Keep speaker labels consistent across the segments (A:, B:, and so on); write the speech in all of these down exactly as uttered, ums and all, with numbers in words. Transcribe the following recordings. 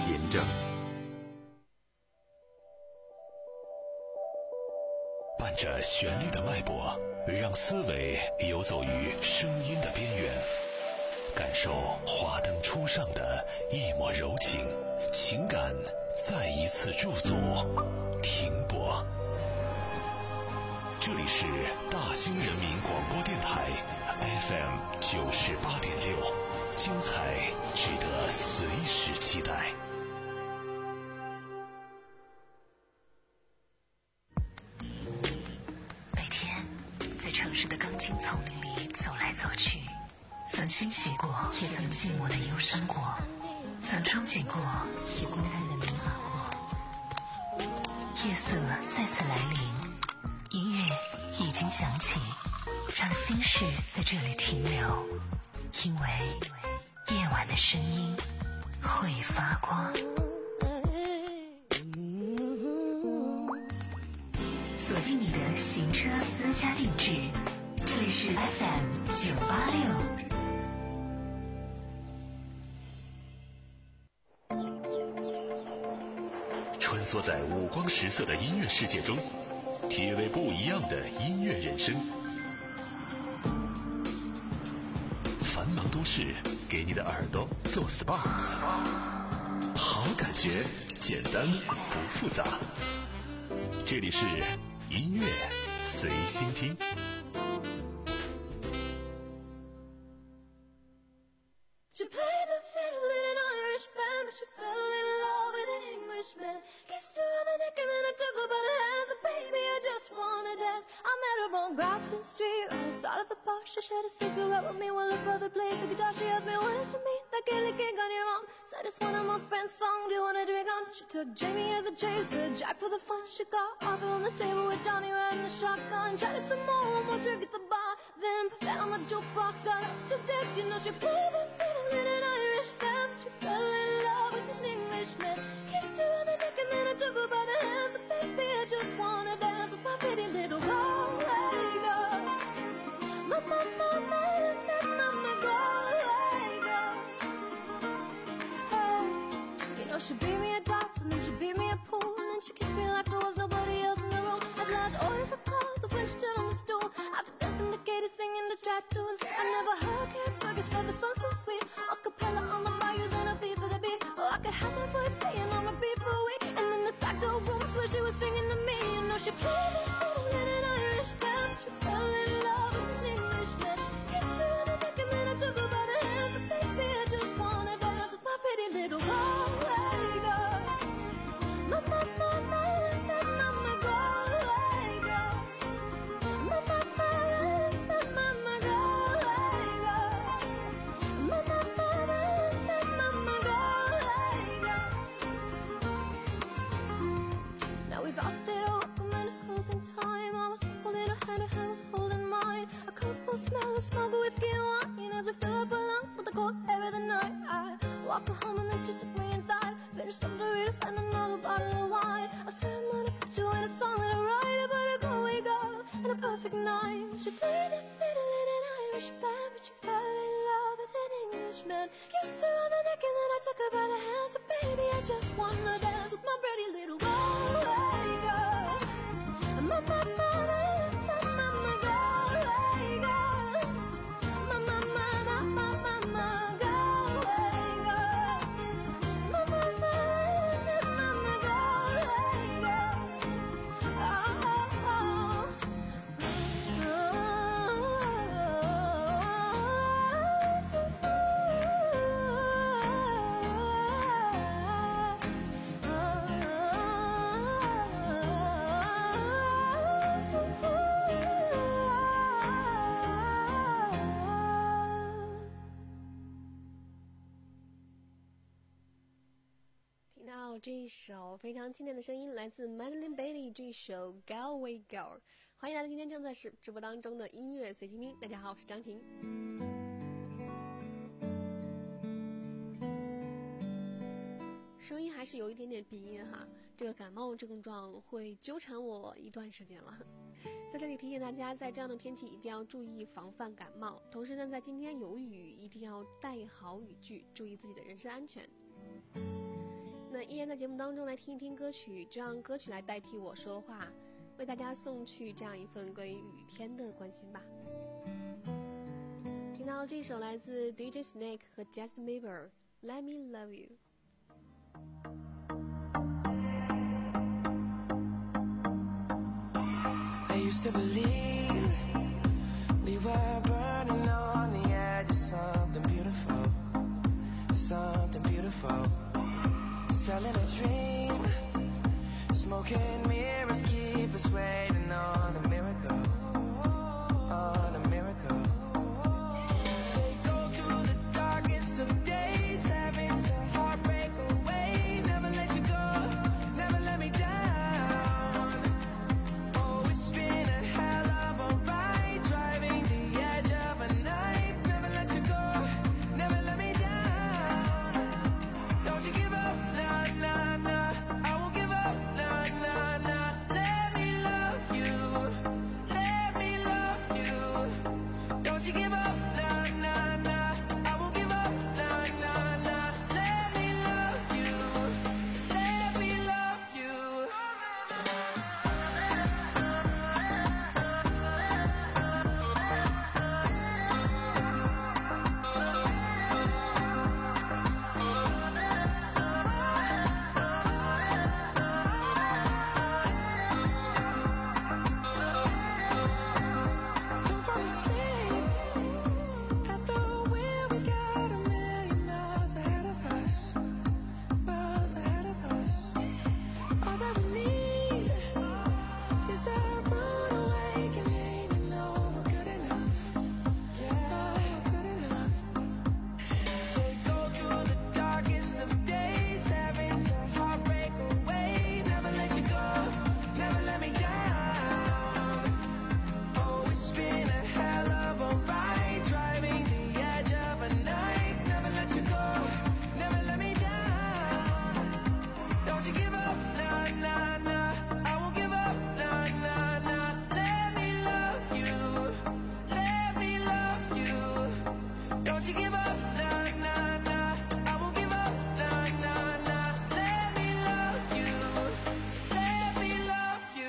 A: 廉政。
B: 伴着旋律的脉搏，让思维游走于声音的边缘，感受华灯初上的一抹柔情，情感再一次驻足停泊。这里是大兴人民广播电台 F M 九十八点六，精彩值得随时期待。
C: 每天在城市的钢筋丛林里走来走去，曾欣喜过，也曾寂寞的忧伤过，曾憧憬过，也孤单的迷茫过。夜色再次来临，音乐已经响起，让心事在这里停留，因为夜晚的声音会发光。锁定你的行车私家定制，这里是 F M 九八六。
B: 穿梭在五光十色的音乐世界中，体味不一样的音乐人生。繁忙都市给你的耳朵做 S P A， 好感觉简单不复杂。这里是音乐随心听。
D: She played the fiddle in an Irish band, but she fell in love with an Englishman. Kissed her on the neck and then I took her by the hands. And baby, I just wanna dance. I met her on Grafton Street, right outside of the bar. She shared a cigarette with me while her brother played the guitar. She asked me, what does it mean, that Gaelic gig on your arm? Said it's one of my friend's songs, do you wanna drink on? She took Jamie as a chaser, Jack for the fun. She got Arthur on the table with Johnny riding the shotgun. Chatted some more, one more drink at the bar. Then fell on the jukebox, got up to dance. You know she played the fiddle in an Irish band, but she fell in love with an Englishman. Kissed her on the neck and then I took her by the hands. And baby, I just wanna dance with my pretty little Galway girl. My, my, my, my, my, my, my Galway girl. Hey, you know she beat me at darts and then she beat me at pool. And then she kissed me like there was nobody else in the room. As last orders were called was when she stood on the stool. After dancing to Katie singing the track tunes, I never heard Cat Fergus have a song so sweet. A cappella on the bayous and a beat for the beat. Oh, I could have that voice playing on my beat for a week. And in this back door room, I swear she was singing to me. You know she played the fiddle in an Irish band, but she fell in love with an Englishman. Kissed her on the neck and then I took her by the hands. And baby, I just wanna dance with my pretty little Galway girl. My, my, my, my, my, my, my Galway girl. My, my, my, my, my, my Galway girl. My, my, my, my, my, my Galway girl. Now we've all stayed open and it's closing time. I was holding her hand, her hand was holding mine. A cold, cold smell of smoke, whiskey and wine. As we fill up our lungs with the cold air of the night, I walked her home and then she took me inside. Finished some Doritos and another bottle of wine. I swear I'm gonna put you in a song that I write about a Galway girl and a perfect night. She played the fiddle in an Irish band, but she fell in love with an Englishman. Kissed her on the neck and then I took her by the hand. So baby, I just wanna dance with my pretty little Galway girl. My, my, my, my, my, my Galway girl. My, my, my, my, my, my, my Galway girl. My, my, my, my, my, my Galway girl. Oh, oh, oh. Oh.
E: 听到这一首非常经典的声音，来自 Madeline Bailey 这首 Galway Girl。欢迎来到今天正在直直播当中的音乐随听听。大家好，我是张婷。声音还是有一点点鼻音哈，这个感冒症状会纠缠我一段时间了。在这里提醒大家，在这样的天气一定要注意防范感冒，同时呢，在今天有雨，一定要带好雨具，注意自己的人身安全。 依然在节目当中来听一听歌曲，就让歌曲来代替我说话，为大家送去这样一份关于雨天的关心吧。听到这首来自 D J Snake 和 Justin Bieber Let Me Love You。
A: I used to believe we were burning on the edge of something beautiful, something beautiful. Selling a dream, smoking mirrors keep us waiting on a miracle, on a miracle. They go through the darkest of days, having to heartbreak away. Never let you go, never let me down. Oh, it's been a hell of a ride, driving the edge of a knife. Never let you go, never let me down. Don't you give up, nah, nah, nah. I won't give up, nah, nah, nah. Let me love you, let me love you. Don't you give up, nah, nah, nah. I won't give up, nah, nah, nah. Let me love you, let me love you. Don't fall asleep at the wheel. We got a million miles ahead of us, miles ahead of us. All that we need is a rude awakening. You know we're good enough, yeah, we're good enough. They go through the darkest of days, having to heartbreak away. Never let you go, never let me down. Oh, it's been a hell of a ride, driving the edge of a knife. Never let you go, never let me down. Don't you give up, nah, nah, nah. I won't give up, nah, nah, nah. Let me love you, let me love you. Don't you give up, nah, nah, nah. I won't give up, nah, nah, nah. Let me love you, let me love you.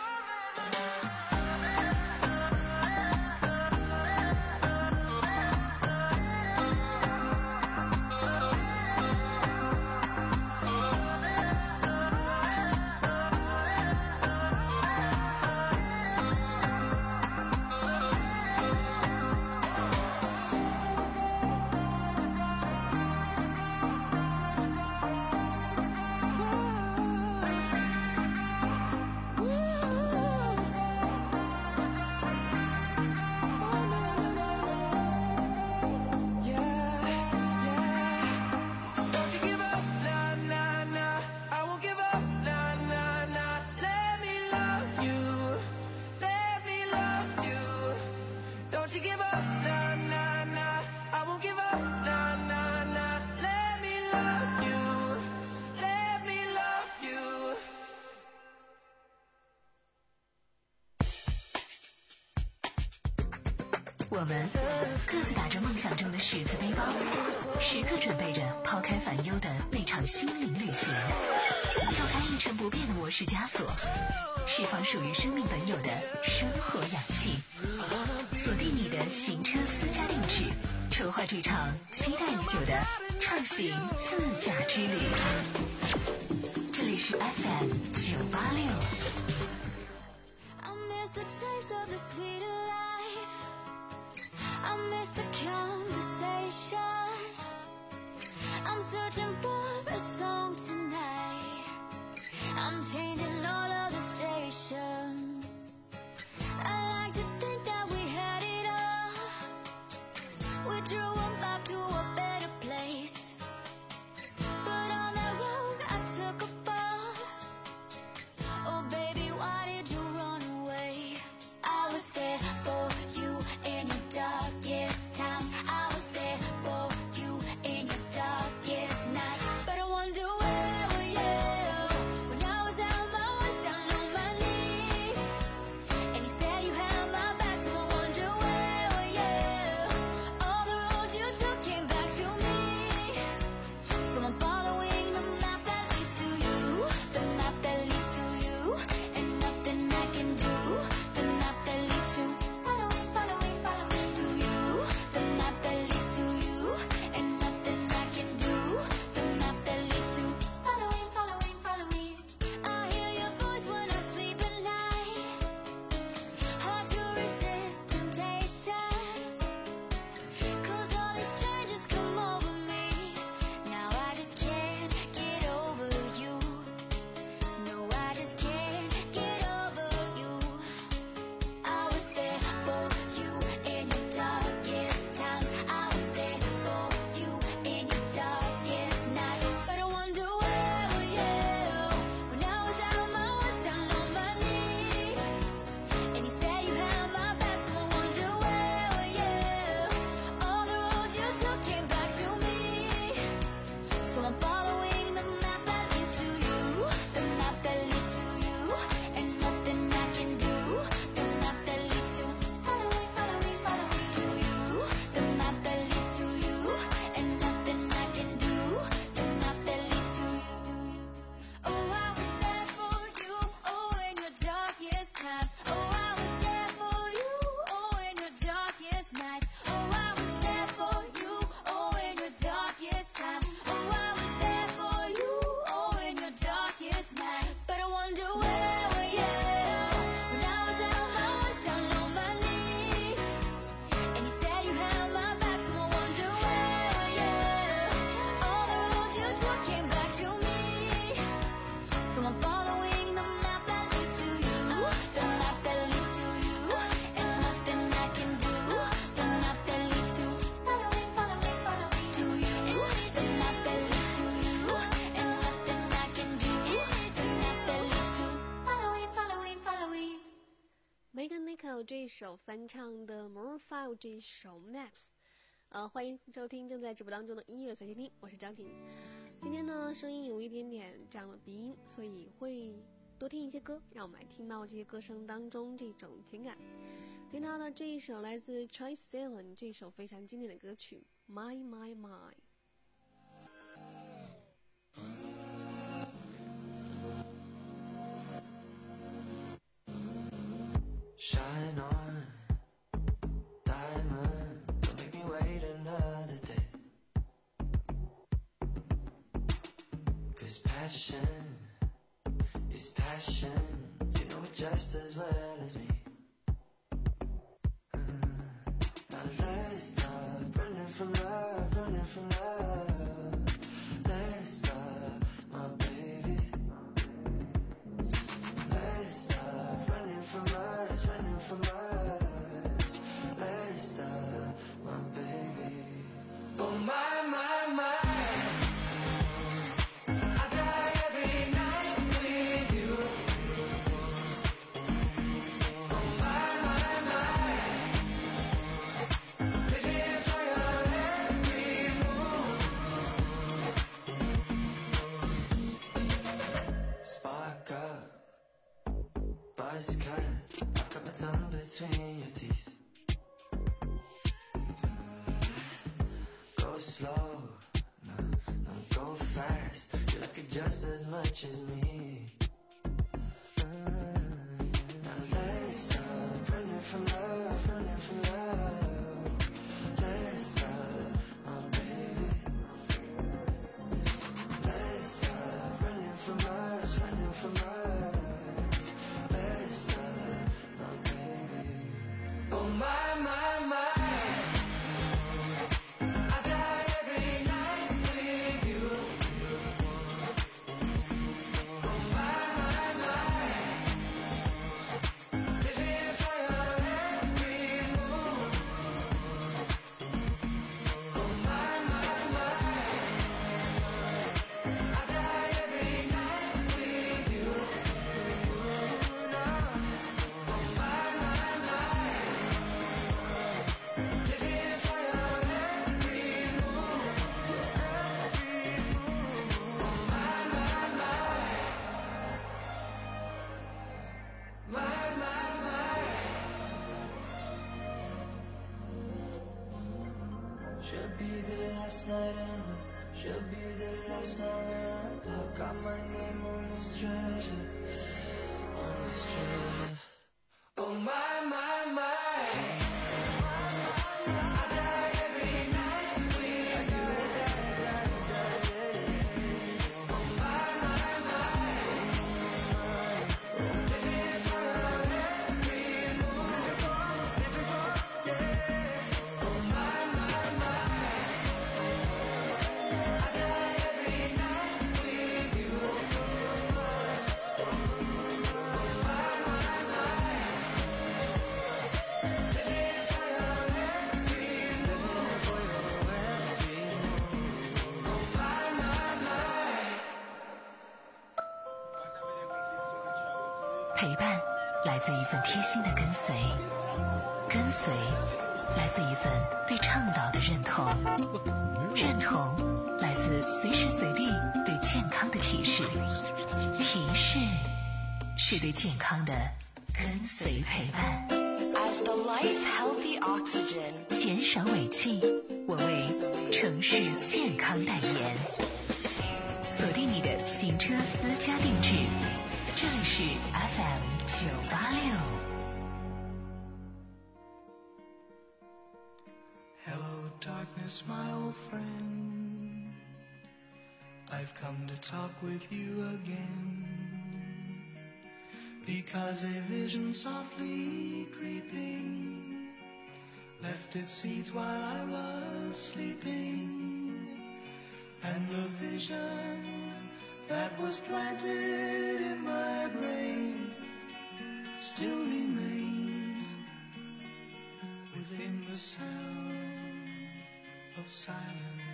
A: Don't you give up, nah, nah, nah. I won't give up, nah, nah, nah. Let me love you, let me love you. Don't you give up, nah, nah, nah. I won't give up, nah, nah, nah. Let me love you, let me love you.
C: 我们各自打着梦想中的十字背包，时刻准备着抛开烦忧的那场心灵旅行，跳开一成不变的模式枷锁，释放属于生命本有的生活氧气，锁定你的行车私家定制，筹划这场期待已久的畅行自驾之旅。这里是 F M 九八六。
D: I miss the taste of the sweeter life. I miss the conversation. I'm searching for a song tonight. I'm changing all of the stations. I like to think that we had it all. We drew a map to a better place. But on that road
E: 到这首翻唱的 Maroon 五这首 Maps。呃，欢迎收听正在直播当中的音乐随机听，我是张婷。今天呢，声音有一点点这样的鼻音，所以会多听一些歌，让我们来听到这些歌声当中这种情感。听到的这一首来自 Troye Sivan 这首非常经典的歌曲 My My
A: My。Shine on, diamond, don't make me wait another day. 'Cause passion is passion, you know it just as well as me. Now let's stop running from love, running from love. Let's stop, my baby. Let's stop running from us, running from us. Let's stop, my baby. Oh my, my, my. I die every night with you. Oh my, my, my. Living for your every move. Spark up, buzz cut. I've got my tongue between your teeth. Go slow, no, no, go fast. You like it just as much as me. Uh, now let's stop running from love, running from love. Let's stop, my baby. Let's stop running from us, running from us. Let's stop, my baby. Oh my, my, my. I die every night with you. Oh my, my, my. Living for your every move. Oh my, my, my. I die every night with you. Oh my, my, my. Living for your every move, every move. Oh my, my, my. My, my, my. Should be the last night ever. Should be the last night where I got my name on this treasure, on this treasure. Oh my, my, my. I die every night with you. Oh my, my, my. Living for your every move. Oh my, my, my. I die every night with you. Oh my, my, my. Living for your every move. Oh my, my, my.
C: 陪伴来自一份贴心的跟随，跟随来自一份对倡导的认同，认同来自随时随地对健康的提示，提示是对健康的跟随陪伴。As the life's healthy oxygen， 减少尾气，我为城市健康代言。锁定你的行车私家定制，这里是 F M 九八六。
A: Hello, darkness, my old friend. I've come to talk with you again. Because a vision softly creeping left its seeds while I was sleeping. And the vision that was planted in my brain still remains within the sound of silence.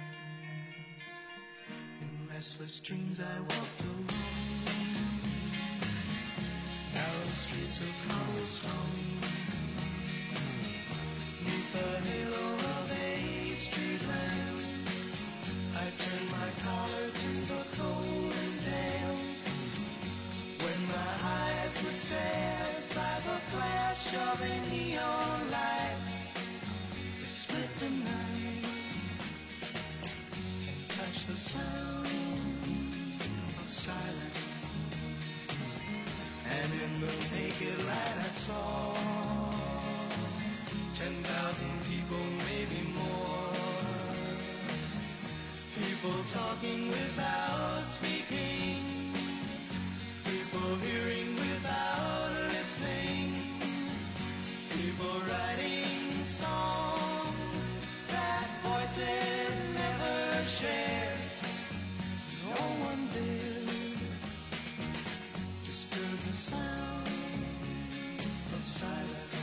A: In restless dreams I walked alone, narrow streets of cobblestone, the halo of a street lamp. I turned my collar to the cold and damp. When my eyes were stared by the flash of a neon light that split the night and touched the sound of silence. And in the naked light I saw ten thousand people, maybe more. People talking without speaking. People hearing without listening. People writing songs that voices never shared. No one did disturb the sound of silence.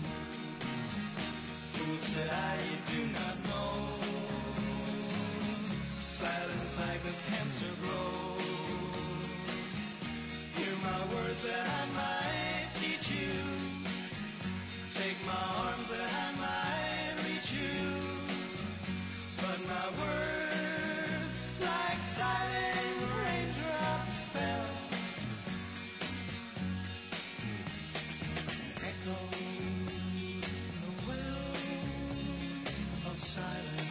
A: Fool said I, you do not know. Silence like a cancer grows. Hear my words that I might teach you. Take my arms that I might reach you. But my words like silent raindrops fell. Echoed the wells of silence.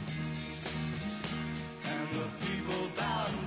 A: And the people bowed and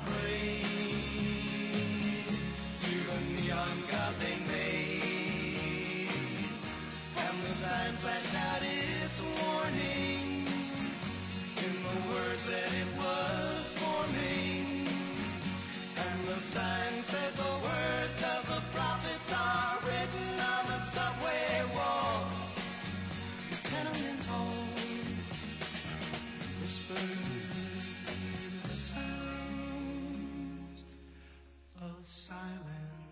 A: prayed to the neon god they made. And the sign flashed out its warning in the words that it was forming. And the sign said the words of the prophets are written on the subway walls, the tenement halls, whispered the sounds of silence.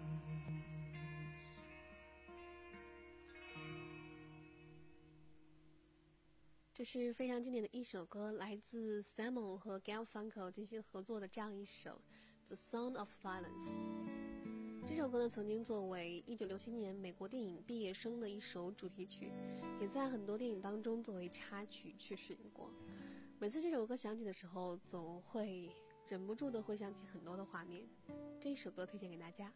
E: 这是非常经典的一首歌，来自 Simon 和 Garfunkel 进行合作的这样一首 The Sound of Silence。 这首歌呢，曾经作为一九六七年美国电影《毕业生》的一首主题曲，也在很多电影当中作为插曲去使用过。每次这首歌响起的时候，总会忍不住的回想起很多的画面。这一首歌推荐给大家。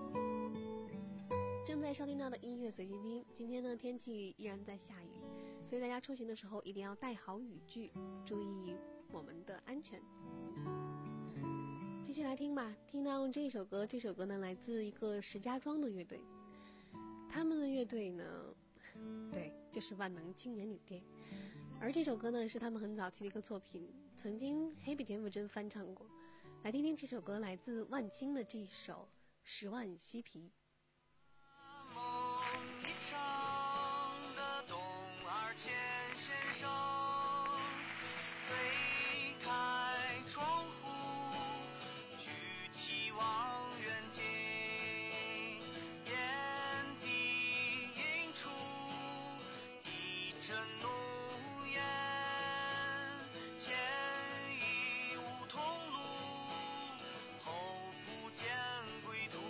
E: 正在收听到的音乐随机听，今天呢天气依然在下雨，所以大家出行的时候一定要带好雨具，注意我们的安全。继续来听吧，听到这一首歌，这首歌呢来自一个石家庄的乐队，他们的乐队呢，对，就是万能青年旅店。而这首歌呢是他们很早期的一个作品，曾经黑笔田馥甄翻唱过。来听听这首歌，来自万青的这一首《十万嬉皮》。
F: 梦一场的东二千先生，推开窗户，举起望远镜，眼底映出一阵浓烟，前已无同路，后不见归途。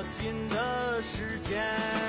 F: 紧的时间。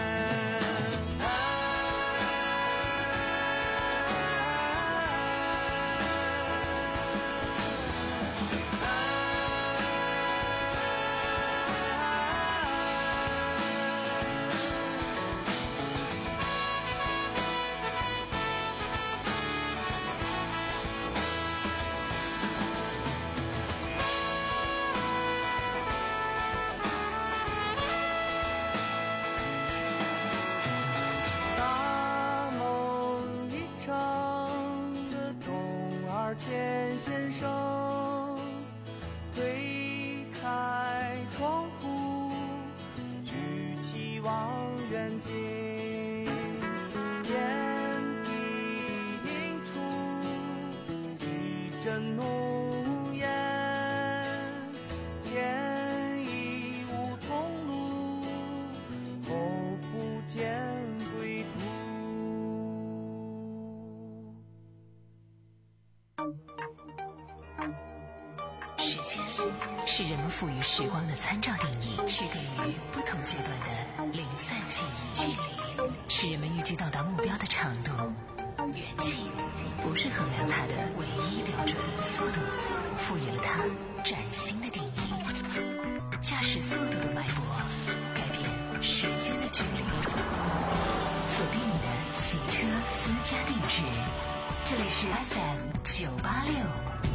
F: 钱先生推开窗户，举起望远镜，眼底映出一阵浓烟，前已无同路，后不见归途。
C: 时间是人们赋予时光的参照定义，区隔于不同阶段的零散记忆。距离是人们预计到达目标的长度，远近不是衡量它的唯一标准。速度赋予了它崭新的定义，驾驶速度的脉搏改变时间的距离。锁定你的行车私家定制，这里是 F M 九八六。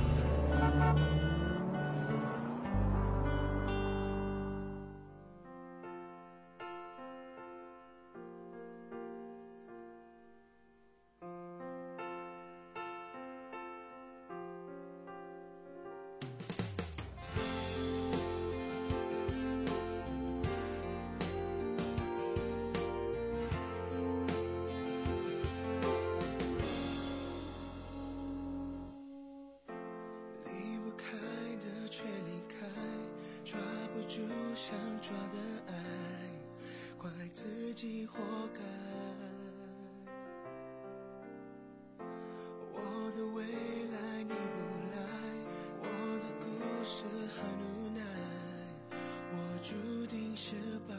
A: 却离开，抓不住想抓的爱，怪自己活该。我的未来你不来，我的故事很无奈，我注定失败。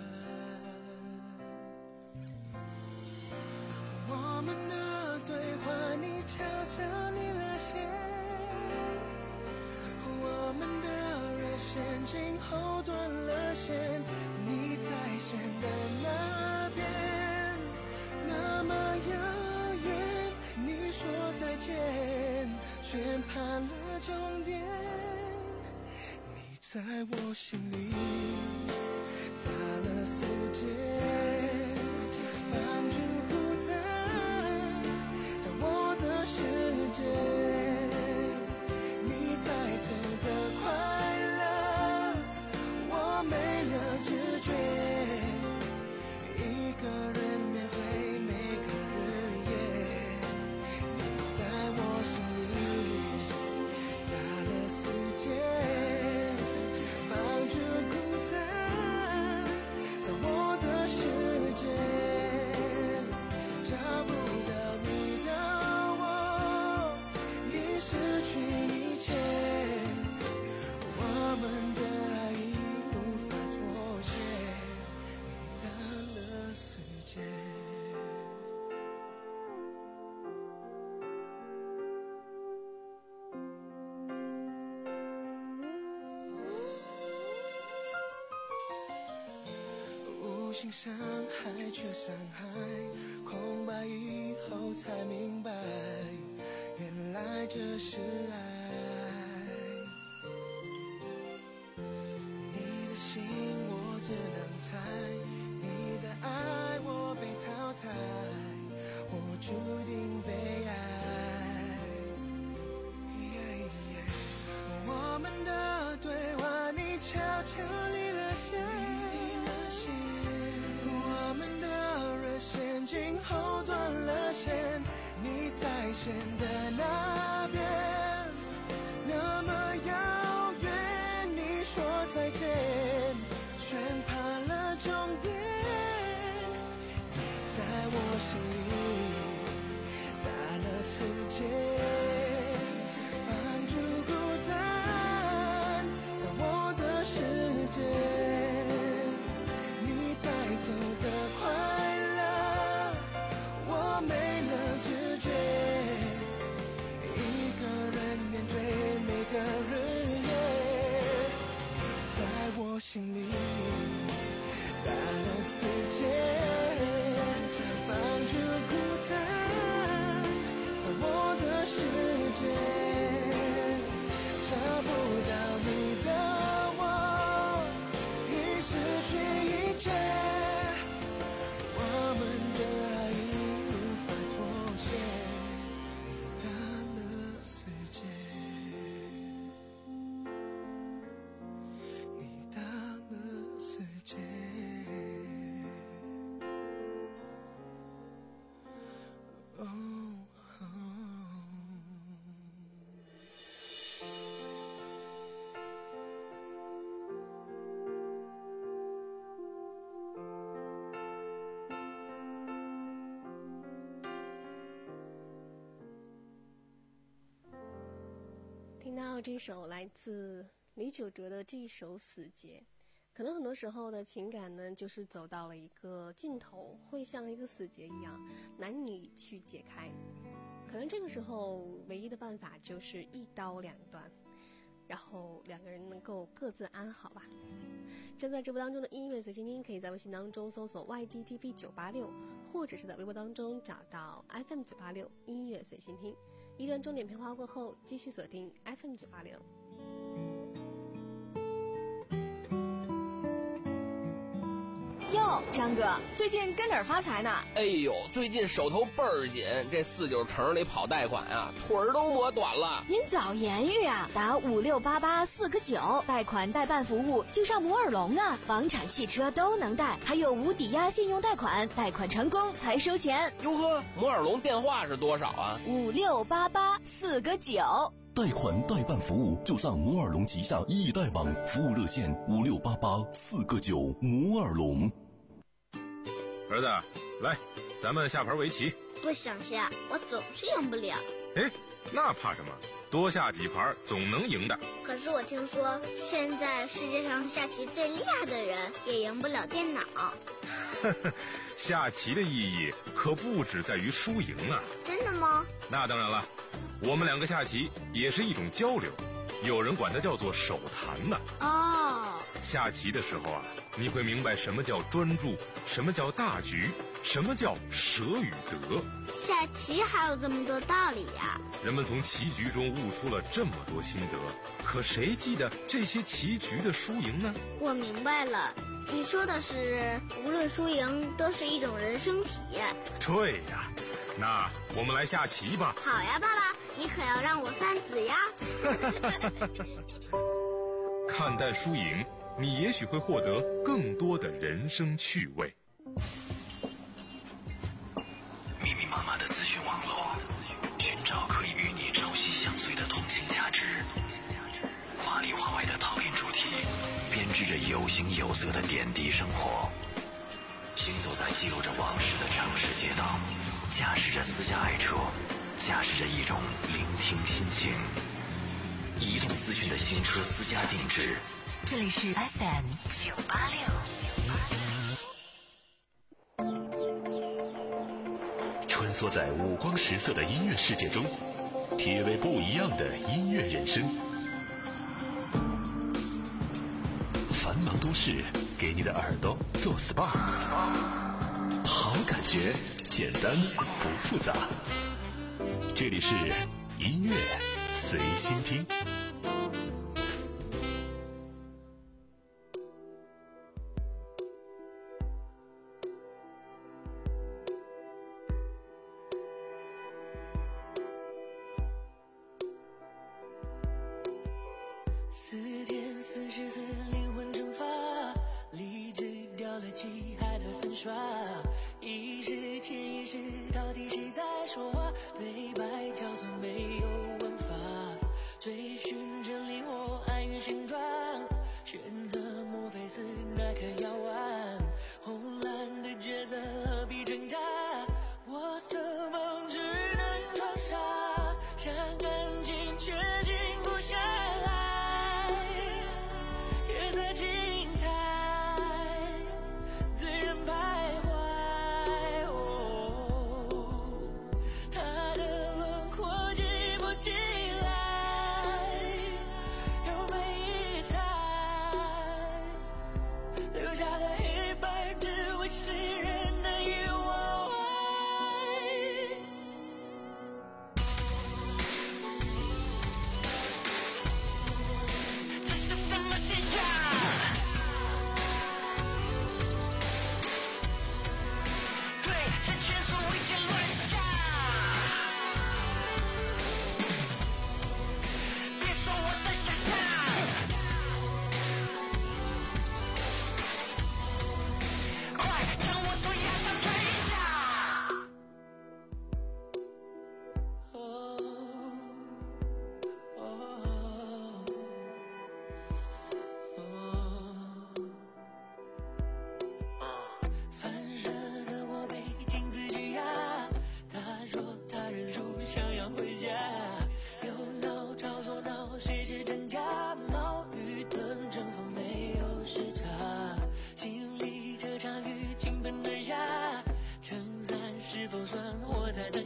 A: 我们的对话你悄悄离了线，我们的热线今后断了线，你在线的那边那么遥远，你说再见却盼了终点，你在我心里打了死结，绑住孤单在我的世界，你带走的快乐我没了知觉，一个人面对每个日夜，你在我心里打了死结，绑住孤单在我的世界，找不到你的我已失去一切，我们的爱已无法妥协，你打了死结。无心伤害却伤害，空白以后才明白，原来这是爱。你的心我只能猜，你的爱我被淘汰，我注定被爱。我们的对话你悄悄离了线，我们的热线今后断了线，你在线的那边那么遥远，你说再见宣判了终点，你在我心里打了死结，绑住孤单在我的世界， 心里，大的世界，放逐孤单，在我的世界，找不到你的我，已失去一切，我们的爱已无法妥协，你大了世界。
E: 听到这首来自李玖哲的这一首《死结》，可能很多时候的情感呢，就是走到了一个尽头，会像一个死结一样，难以去解开。可能这个时候唯一的办法就是一刀两断，然后两个人能够各自安好吧。正在直播当中的音乐随心听，可以在微信当中搜索 Y G T B 九八六，或者是在微博当中找到 F M 九八六音乐随心听。一段重点片花过后，继续锁定 F M 九八六。
G: 哟，张哥，最近跟哪儿发财呢？
H: 哎呦，最近手头倍儿紧，这四九城里跑贷款啊，腿儿都磨短了。
G: 您早言语啊，打五六八八四个九，贷款代办服务就上摩尔龙啊，房产、汽车都能贷，还有无抵押信用贷款，贷款成功才收钱。
H: 哟呵，摩尔龙电话是多少啊？
G: 五六八八四个九。
I: 贷款代办服务就上摩尔龙旗下易贷网，服务热线五六八八四个九。摩尔龙。
J: 儿子，来，咱们下盘围棋。
K: 不想下，我总是赢不了。
J: 哎，那怕什么？多下几盘总能赢的。
K: 可是我听说，现在世界上下棋最厉害的人也赢不了电脑。
J: 下棋的意义可不只在于输赢啊。
K: 真的吗？
J: 那当然了，我们两个下棋也是一种交流，有人管它叫做手谈呢。
K: 哦，
J: 下棋的时候啊，你会明白什么叫专注，什么叫大局，什么叫舍与得。
K: 下棋还有这么多道理呀！
J: 人们从棋局中悟出了这么多心得，可谁记得这些棋局的输赢呢？
K: 我明白了，你说的是无论输赢都是一种人生体验。
J: 对呀，那我们来下棋吧。
K: 好呀，爸爸，你可要让我三子呀。
J: 看淡输赢，你也许会获得更多的人生趣味。
B: 密密麻麻的资讯网络，寻找可以与你朝夕相随的通信价值。华里华外的讨论主题，编织着有形有色的点滴生活。行走在记录着往事的城市街道，驾驶着私家爱车，驾驶着一种聆听心情。移动资讯的新车私家定制，
C: 这里是 F M 九八六。
B: 穿梭在五光十色的音乐世界中，体味不一样的音乐人生。繁忙都市给你的耳朵做 S P A， 好感觉，简单不复杂。这里是音乐随心听。
A: 四天四十次灵魂蒸发，理智掉了漆还在粉刷，意识潜意识到底谁在说话，对白跳错没有文法，追寻真理或哀怨现状，选择莫非是那颗药丸，红蓝的抉择何必挣扎，我色梦只能装傻，想安静却静不下来，夜色精彩，醉人徘徊。哦，他的轮廓记不起来，有每一台，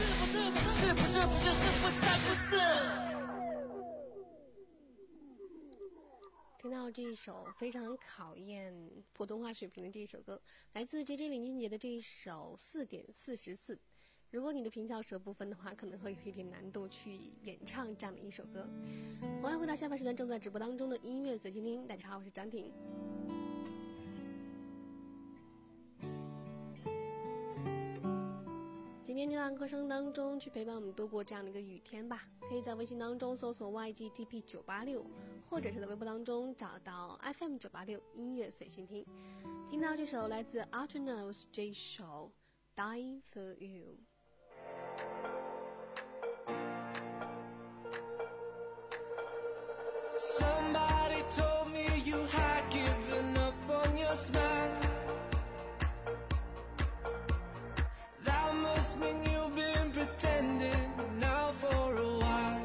F: 是不是不是是不三不四？
E: 听到这一首非常考验普通话水平的这一首歌，来自 J J 林俊杰的这一首四点四十四。如果你的平翘舌不分的话，可能会有一点难度去演唱这样的一首歌。欢迎回到下半时段正在直播当中的音乐随心听，大家好，我是张婷。今天这段歌声当中去陪伴我们度过这样的一个雨天吧，可以在微信当中搜索 Y G T P 九八六，或者是在微博当中找到 F M 九八六音乐随心听。听到这首来自 Artunos J 首 Dying for You。
F: Somebody told me you had given up on your smile. That must mean you've been pretending now for a while.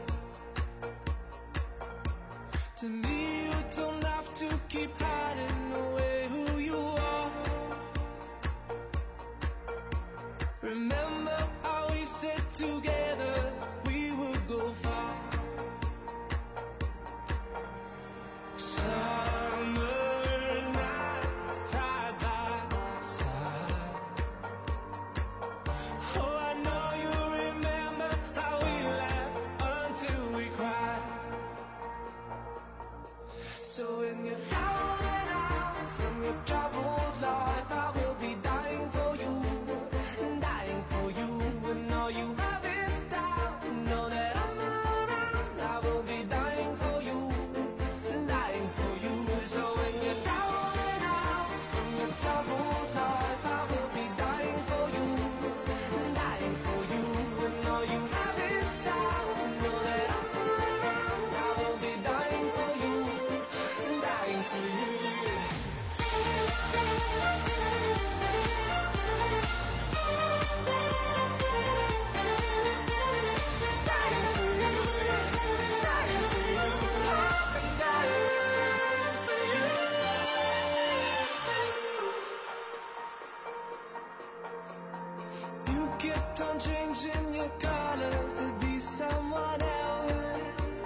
F: To me you don't have to keep hiding away who you are. Remember how we said together we would go far. Summer nights side by side. Oh, I know you remember how we laughed until we cried. So when you're down and out from your troubled life, I will be dying for you, dying for you. When all you have is doubt, know that I'm around. I will be dying for you, dying for you. So when you're down and out from your troubled life, I will be dying for you, dying for you. When all you have is doubt, know that I'm around. I will be dying for you, dying for you. Dying for you, dying for you. I've been dying for you. You kept on changing your colors to be someone else.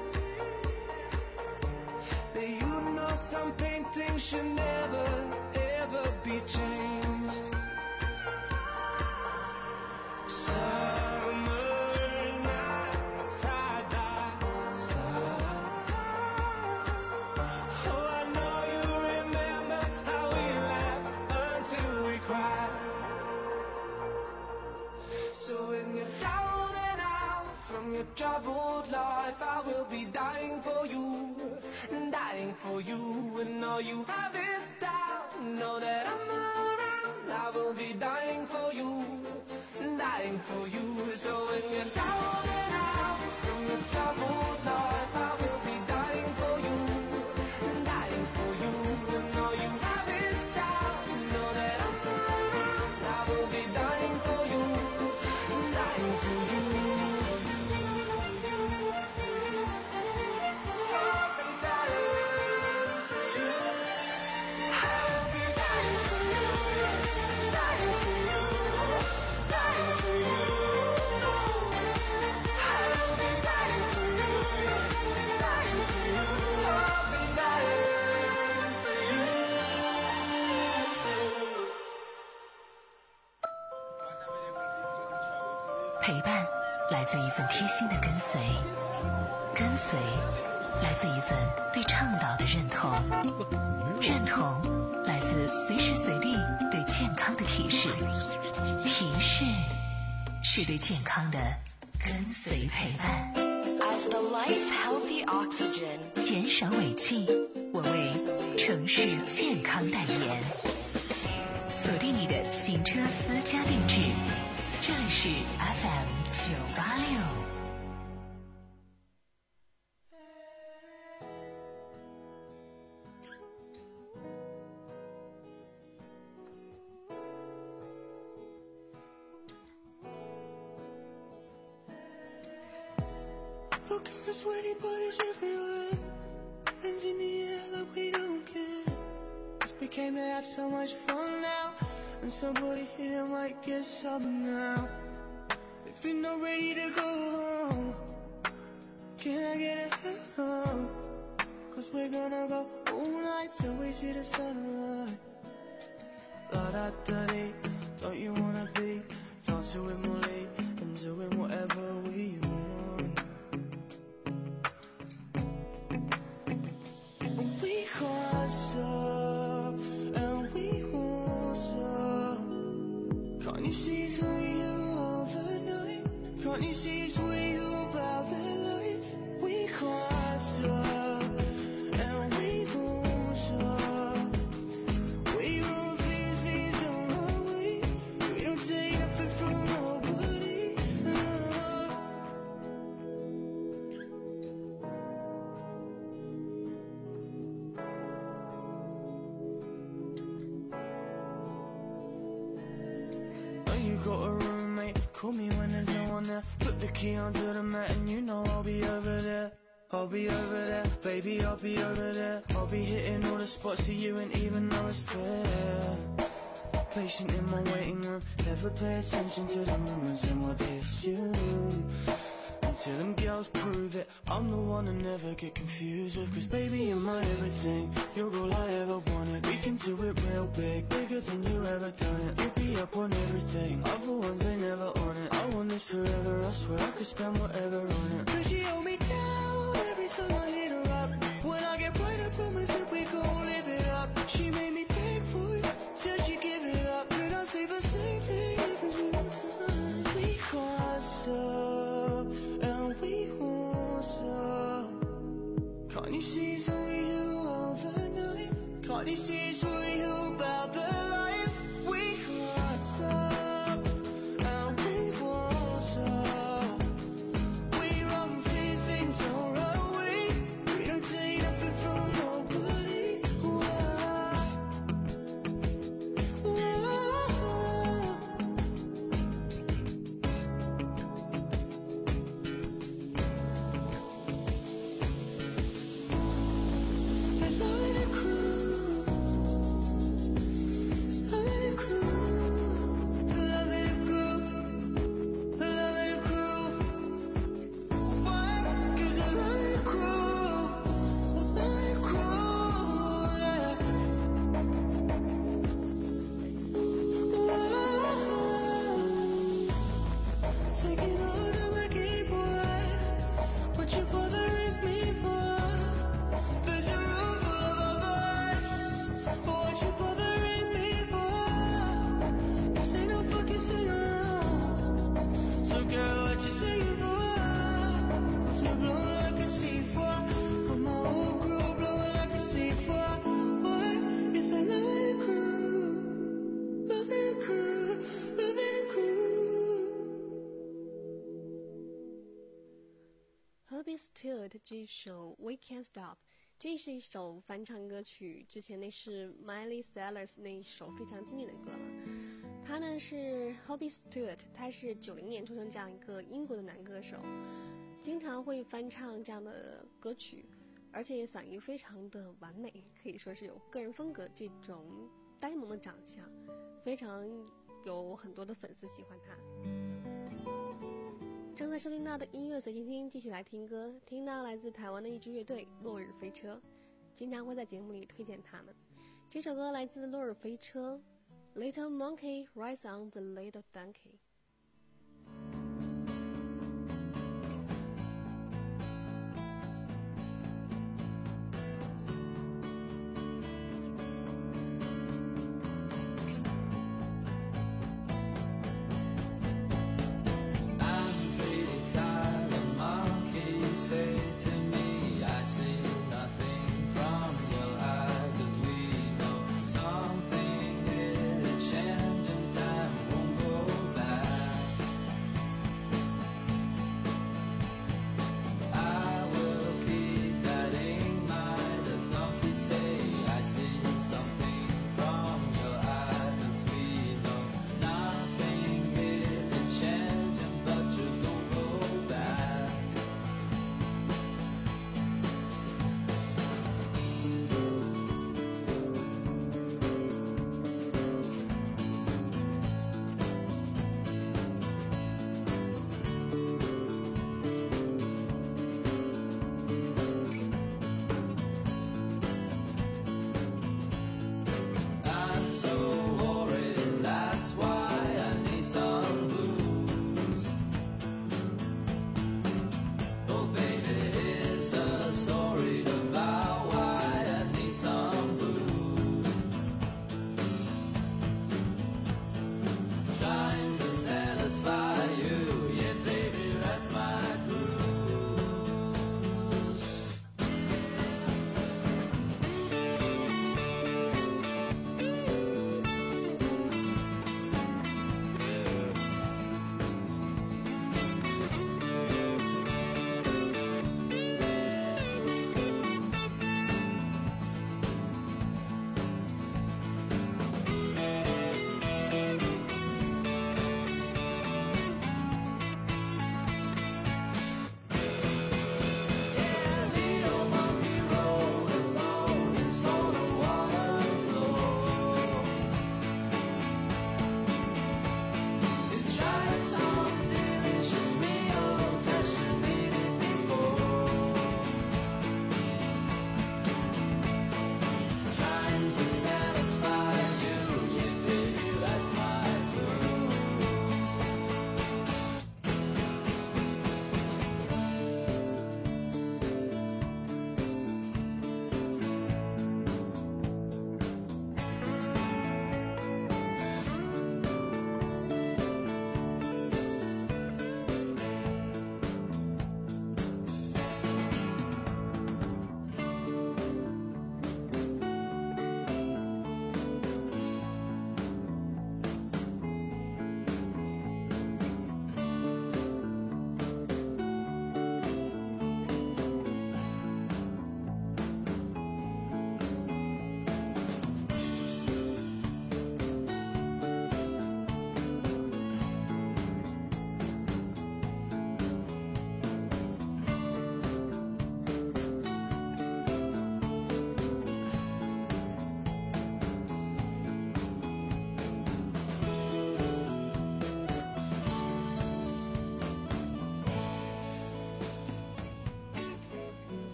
F: But you know some paintings should never, ever be changed. Summer nights side by side. Oh, I know you remember how we laughed until we cried. So when you're down and out from your troubled life, I will be dying for you, dying for you. When all you have is doubt, know that I'm around. I will be dying for you, dying for you. So when you're down and out from your troubled life, I will be dying for you, dying for you. When all you have is doubt, know that I'm around. I will be dying for you, dying for you.
C: 陪伴来自一份贴心的跟随，跟随来自一份对倡导的认同，认同来自随时随地对健康的提示，提示是对健康的跟随陪伴。
G: As the life healthy oxygen，
C: 减少尾气，我为城市健康代言。锁定你的行车私家定制，这里是 F M 九八六。
A: Look at the sweaty bodies everywhere, hands in the air like we don't care. Cause we came to have so much fun now, and somebody here might get something now. If you're not ready to go home, can I get a head home? Cause we're gonna go all night till we see the sunlight. La da da dee, don't you wanna be dancing with Molly and doing whatever we want? We can't stop, and we won't stop. Can't you see through you all the night? Can't you see through you about the life? We can't stop, and we won't stop. We run things, things on our way. We don't take nothing from nobody, no. You got a roommate, call me when there's no one there. Put the key onto the mat and you know I'll be over there. I'll be over there, baby, I'll be over there. I'll be hitting all the spots for you and even though it's fair. Patient in my waiting room, never pay attention to the rumors and what they assume. Until them girls prove it, I'm the one to never get confused with. Cause baby, you're my everything, you're all I ever wanted. We can do it real big, bigger than you ever done it. You'll be up on everything, other ones they never on it. I want this forever, I swear I could spend whatever on it. Cause she hold me down every time I hit her up. When I get right, I promise that we gon' live it up. She made me beg for it, till she give it up. Could I say the same thing every single time? We can't stop, and we won't stop. Can't you see through you all the night? Can't you see through you about the life? We can't stop, and we won't stop. We run these things our way. We don't take nothing from nobody. Whoa. Whoa. The loving a crew, loving a crew, loving a crew, loving a crew. Why? 'Cause I love the crew, love the crew, yeah. Whoa. Taking all of my keyboard, what you bothering me for? There's a room full of us, what you bothering me for? This ain't no fucking sing-along, so girl, what you singing for? Cause we're blowing like a C four, and my whole crew blowing like a C four. What? It's a loving crew, loving crew, loving crew.
E: Herbie Stewart 这首 We Can't Stop， 这是一首翻唱歌曲，之前那是 Miley Cyrus 那一首非常经典的歌了。他呢是 Herbie Stewart， 他是九零年出生这样一个英国的男歌手，经常会翻唱这样的歌曲，而且嗓音非常的完美，可以说是有个人风格，这种呆萌的长相，非常有很多的粉丝喜欢他。正在收听到的音乐随心听，继续来听歌，听到来自台湾的一支乐队落日飞车，经常会在节目里推荐他们。这首歌来自落日飞车 Little Monkey Rides on the Little Donkey。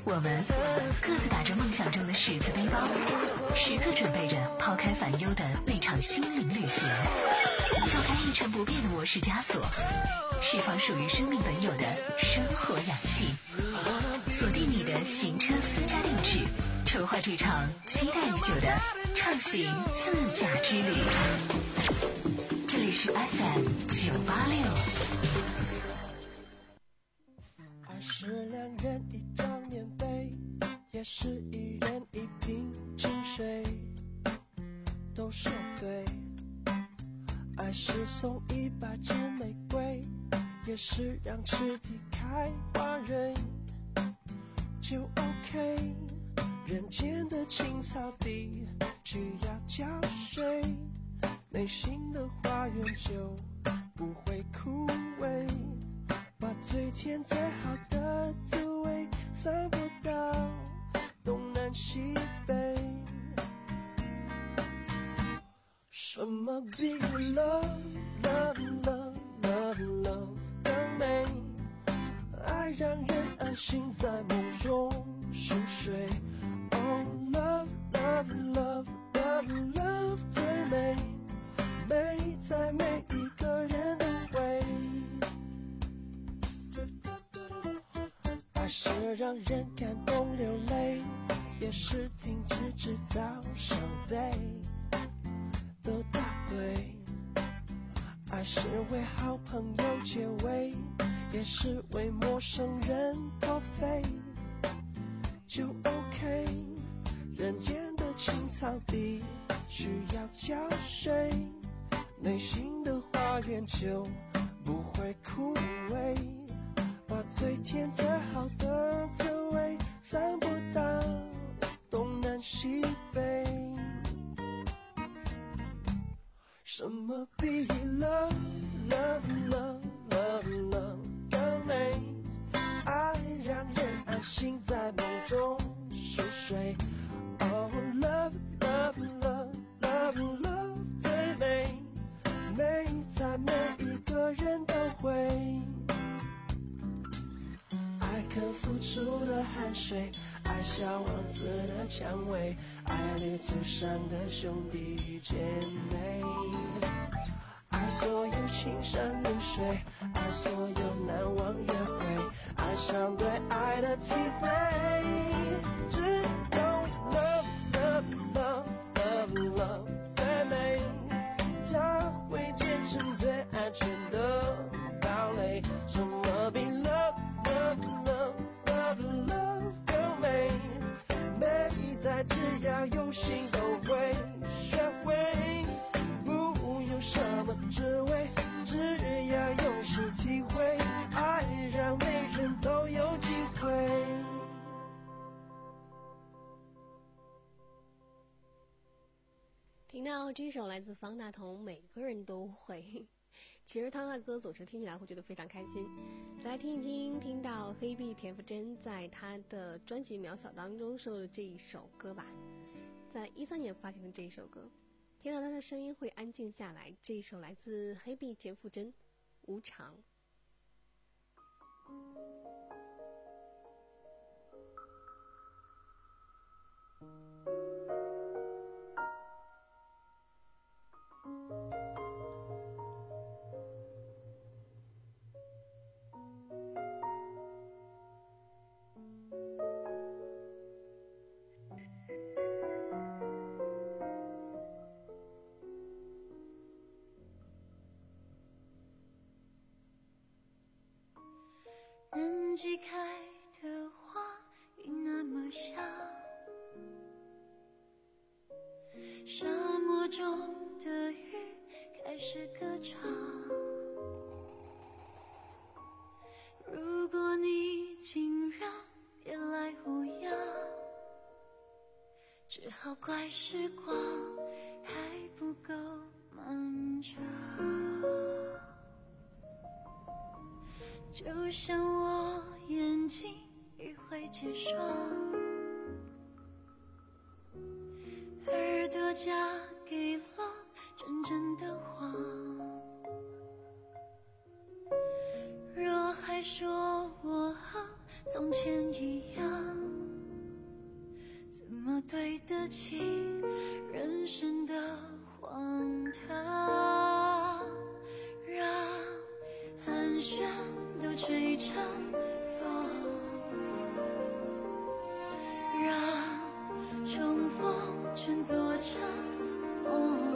C: 我们各自打着梦想中的十字背包，时刻准备着抛开烦忧的那场心灵旅行，跳开一成不变的模式枷锁，释放属于生命本有的生活氧气，锁定你的行车私家定制，筹划这场期待已久的畅行自驾之旅。这里是 F M 九八六。
A: 爱是两人一张棉被，也是一人一瓶清水，都说对。爱是送一百支玫瑰，也是让池底开花蕊，就 OK。人间的青草地需要浇水，内心的花园就不会枯萎，把最甜最好的滋味散播到东南西北。什么比 love love love love love 更美？爱让人安心在梦中熟睡。Oh love love love love love 最美，美在每一个人都会。爱是让人感动流泪，也是停止制造伤悲，都答对。爱是为好朋友结尾，也是为陌生人破费，就 OK。 人间的青草地需要浇水，内心的花园就不会枯萎，把最甜最好的滋味散播到东南西北。什么比 love love love love love 更美？爱让人安心在梦中熟睡。Oh love love love love love 最美，美在每一个人都会。爱肯付出的汗水，爱小王子的蔷薇，爱旅途上的兄弟姐妹，爱所有青山绿水，爱所有难忘约会，爱上对爱的体会。只有 love love love love love 最美，它会变成最安全的堡垒。什么比 love love love love love 更美？美在只要有心都会学会，不用什么滋味，只要用心体会，爱让每人都有机会。
E: 听到这首来自方大同，每个人都会。其实他的歌总是听起来会觉得非常开心。来听一听，听到黑碧田馥甄在他的专辑《渺小》当中收录的这一首歌吧，在一三年发行的这一首歌，听到他的声音会安静下来。这一首来自黑碧田馥甄，《无常》。
L: 人际开的花已那么小，沙漠中的鱼开始歌唱。如果你竟然别来无恙，只好怪时光还不够漫长。就像我眼睛已会结霜，耳朵嫁给了真正的谎。若还说我和从前一样， 起人生的荒唐，让寒暄都吹成风，让重逢全做成梦，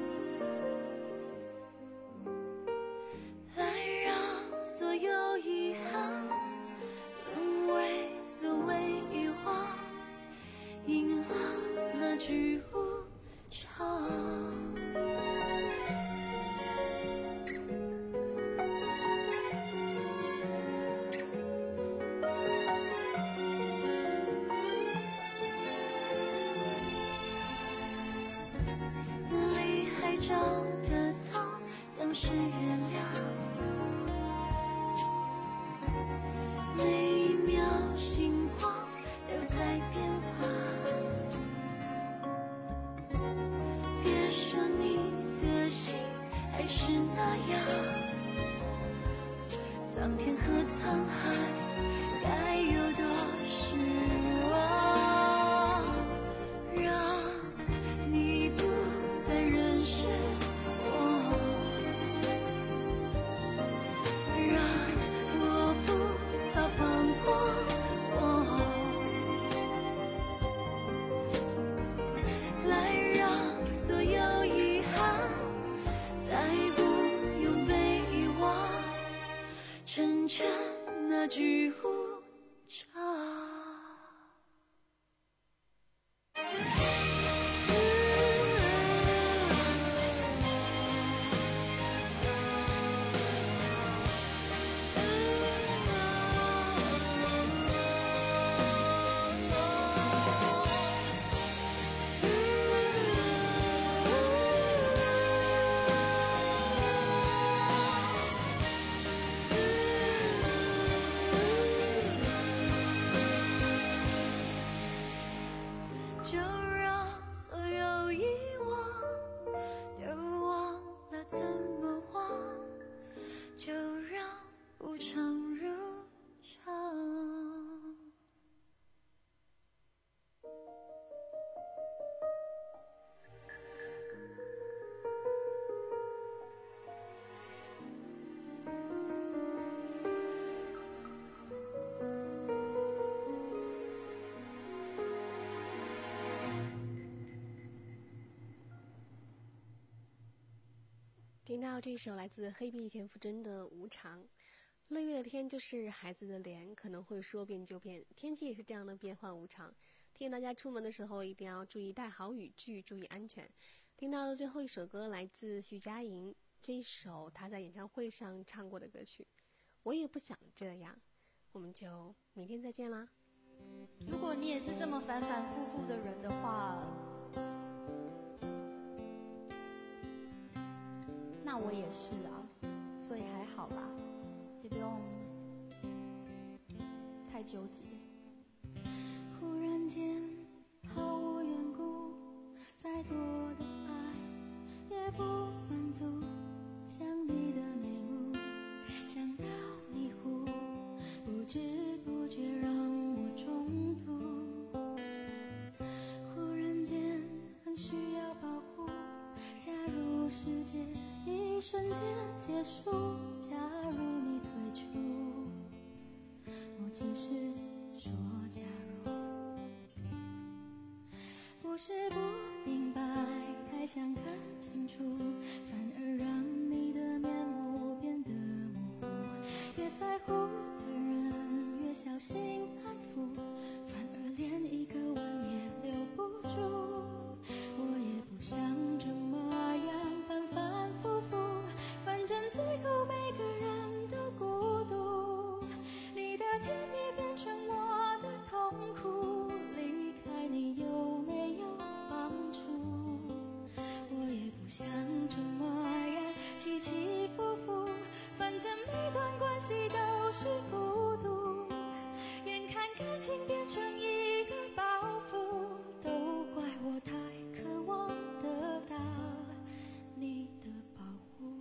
L: 来让所有遗憾沦为所谓遗忘，赢了那句无常。里还找得到当时月亮，每一秒星光都在变化。别说你的心还是那样，桑田和沧海该有多失望，让你不再认识我，让我不怕放过我，来让所有遗憾再不用被遗忘，成全那句无常。就让所有遗忘都忘了怎么忘，就让无常如常。
E: 听到这首来自黑碧田馥甄的《无常》，六月的天就是孩子的脸，可能会说变就变，天气也是这样的变幻无常。提醒大家出门的时候一定要注意带好雨具，注意安全。听到的最后一首歌来自徐佳莹，这一首她在演唱会上唱过的歌曲，我也不想这样。我们就明天再见啦。
M: 如果你也是这么反反复复的人的话，那我也是啊，所以还好啦，也不用太纠结。
L: 忽然间毫无缘故，再多的爱也不满足，想你的眉目，想到迷糊，不知不觉让我中毒。忽然间很需要保护，假如世界一瞬间结束，假如你退出，我只是说假如，不是不明白，太想看清楚，反而让你的面目变得模糊。越在乎的人越小心安抚，反而连一个吻也留不住。我也不想这么样反反复复，反正最后每个人都孤独。你的甜蜜变成我的痛苦，离开你有没有帮助？我也不想这么样起起伏伏，反正每段关系都是孤独。眼看感情变成一个包袱，都怪我太渴望得到你的保护。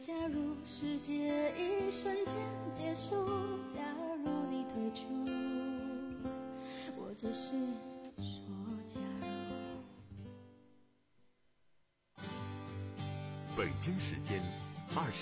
L: 假如世界一瞬间结束，假如你退出，我只是说假如。
N: 北京时间二十。